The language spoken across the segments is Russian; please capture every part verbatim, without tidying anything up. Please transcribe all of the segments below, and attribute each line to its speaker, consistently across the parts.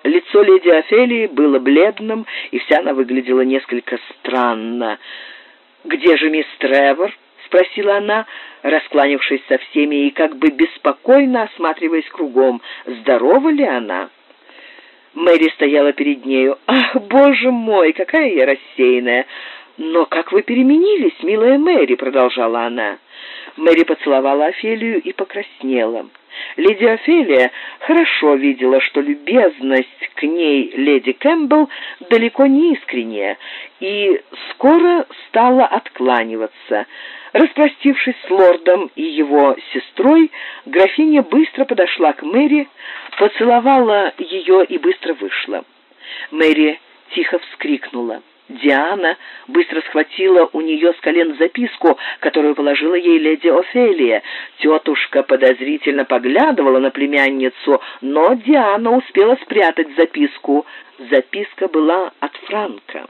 Speaker 1: Лицо леди Офелии было бледным, и вся она выглядела несколько странно. «Где же мисс Тревор?» — спросила она, раскланившись со всеми и как бы беспокойно осматриваясь кругом. «Здорова ли она?» Мэри стояла перед нею. «Ах, боже мой, какая я рассеянная! Но как вы переменились, милая Мэри!» — продолжала она. Мэри поцеловала Офелию и покраснела. Леди Офелия хорошо видела, что любезность к ней леди Кэмпбелл далеко не искренняя, и скоро стала откланиваться. Распростившись с лордом и его сестрой, графиня быстро подошла к Мэри, поцеловала ее и быстро вышла. Мэри тихо вскрикнула. Диана быстро схватила у нее с колен записку, которую положила ей леди Офелия. Тетушка подозрительно поглядывала на племянницу, но Диана успела спрятать записку. Записка была от Франка.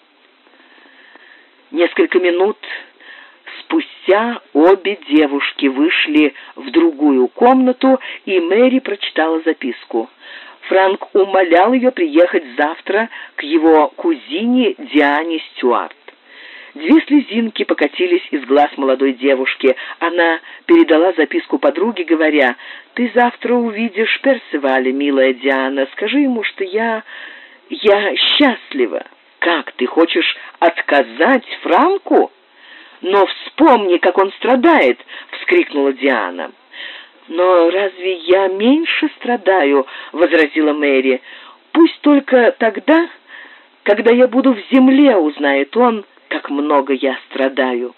Speaker 1: Несколько минут спустя обе девушки вышли в другую комнату, и Мэри прочитала записку. Франк умолял ее приехать завтра к его кузине Диане Стюарт. Две слезинки покатились из глаз молодой девушки. Она передала записку подруге, говоря: «Ты завтра увидишь Персиваля, милая Диана. Скажи ему, что я... я счастлива». «Как, ты хочешь отказать Франку? Но вспомни, как он страдает!» — вскрикнула Диана. «Но разве я меньше страдаю?» — возразила Мэри. «Пусть только тогда, когда я буду в земле, узнает он, как много я страдаю».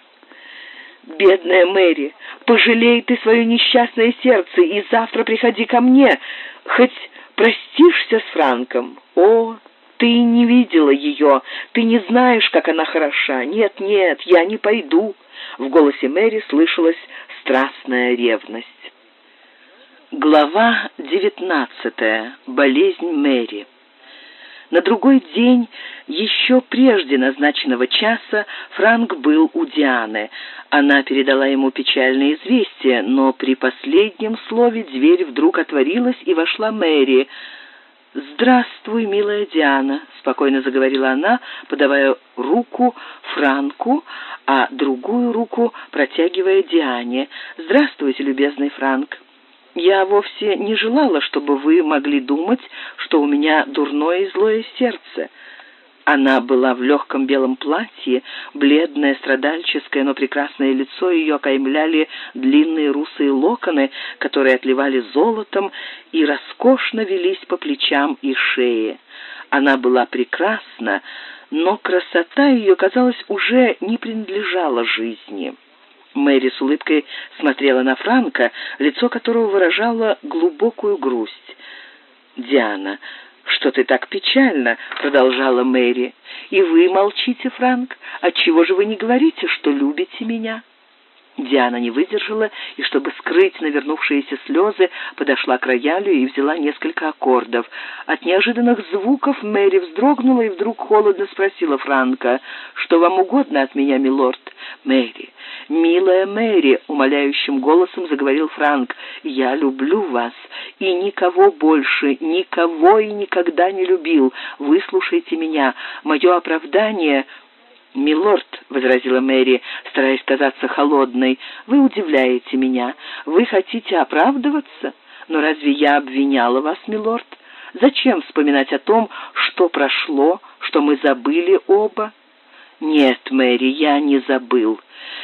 Speaker 1: «Бедная Мэри, пожалей ты свое несчастное сердце и завтра приходи ко мне, хоть простишься с Франком. О, ты не видела ее, ты не знаешь, как она хороша. Нет, нет, я не пойду». В голосе Мэри слышалась страстная ревность. Глава девятнадцатая. Болезнь Мэри. На другой день, еще прежде назначенного часа, Франк был у Дианы. Она передала ему печальное известие, но при последнем слове дверь вдруг отворилась, и вошла Мэри. «Здравствуй, милая Диана», — спокойно заговорила она, подавая руку Франку, а другую руку протягивая Диане. «Здравствуйте, любезный Франк. Я вовсе не желала, чтобы вы могли думать, что у меня дурное и злое сердце». Она была в легком белом платье, бледное, страдальческое, но прекрасное лицо ее окаймляли длинные русые локоны, которые отливали золотом и роскошно велись по плечам и шее. Она была прекрасна, но красота ее, казалось, уже не принадлежала жизни. Мэри с улыбкой смотрела на Франка, лицо которого выражало глубокую грусть. «Диана, что ты так печально?» — продолжала Мэри. «И вы молчите, Франк? Отчего же вы не говорите, что любите меня?» Диана не выдержала и, чтобы скрыть навернувшиеся слезы, подошла к роялю и взяла несколько аккордов. От неожиданных звуков Мэри вздрогнула и вдруг холодно спросила Франка: «Что вам угодно от меня, милорд?» «Мэри, милая Мэри», — умоляющим голосом заговорил Франк, — «я люблю вас и никого больше, никого и никогда не любил. Выслушайте меня. Мое оправдание...» «Милорд», — возразила Мэри, стараясь казаться холодной, — «вы удивляете меня. Вы хотите оправдываться? Но разве я обвиняла вас, милорд? Зачем вспоминать о том, что прошло, что мы забыли оба?» «Нет, Мэри, я не забыл.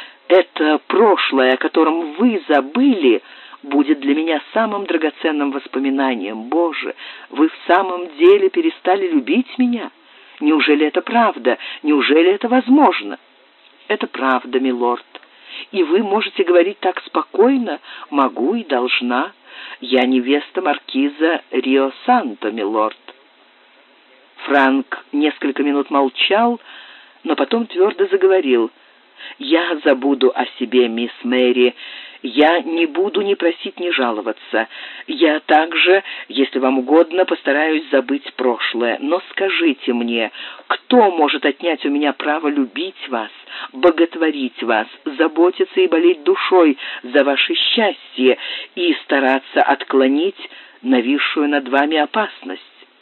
Speaker 1: Это прошлое, о котором вы забыли, будет для меня самым драгоценным воспоминанием. Боже, вы в самом деле перестали любить меня? Неужели это правда? Неужели это возможно?» «Это правда, милорд. И вы можете говорить так спокойно?» «Могу и должна. Я невеста маркиза Рио-Санто, милорд». Франк несколько минут молчал, но потом твердо заговорил: «Я забуду о себе, мисс Мэри. Я не буду ни просить, ни жаловаться. Я также, если вам угодно, постараюсь забыть прошлое. Но скажите мне, кто может отнять у меня право любить вас, боготворить вас, заботиться и болеть душой за ваше счастье и стараться отклонить нависшую над вами опасность?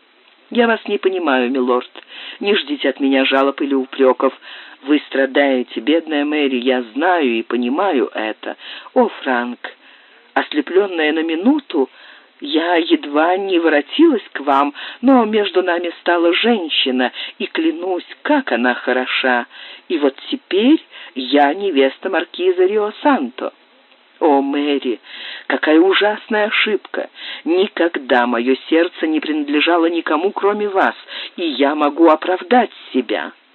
Speaker 1: «Я вас не понимаю, милорд. Не ждите от меня жалоб или упреков. Вы страдаете, бедная Мэри, я знаю и понимаю это. О, Франк, ослепленная на минуту, я едва не воротилась к вам, но между нами стала женщина, и клянусь, как она хороша. И вот теперь я невеста маркиза Рио-Санто. О, Мэри, какая ужасная ошибка! Никогда мое сердце не принадлежало никому, кроме вас, и я могу оправдать себя».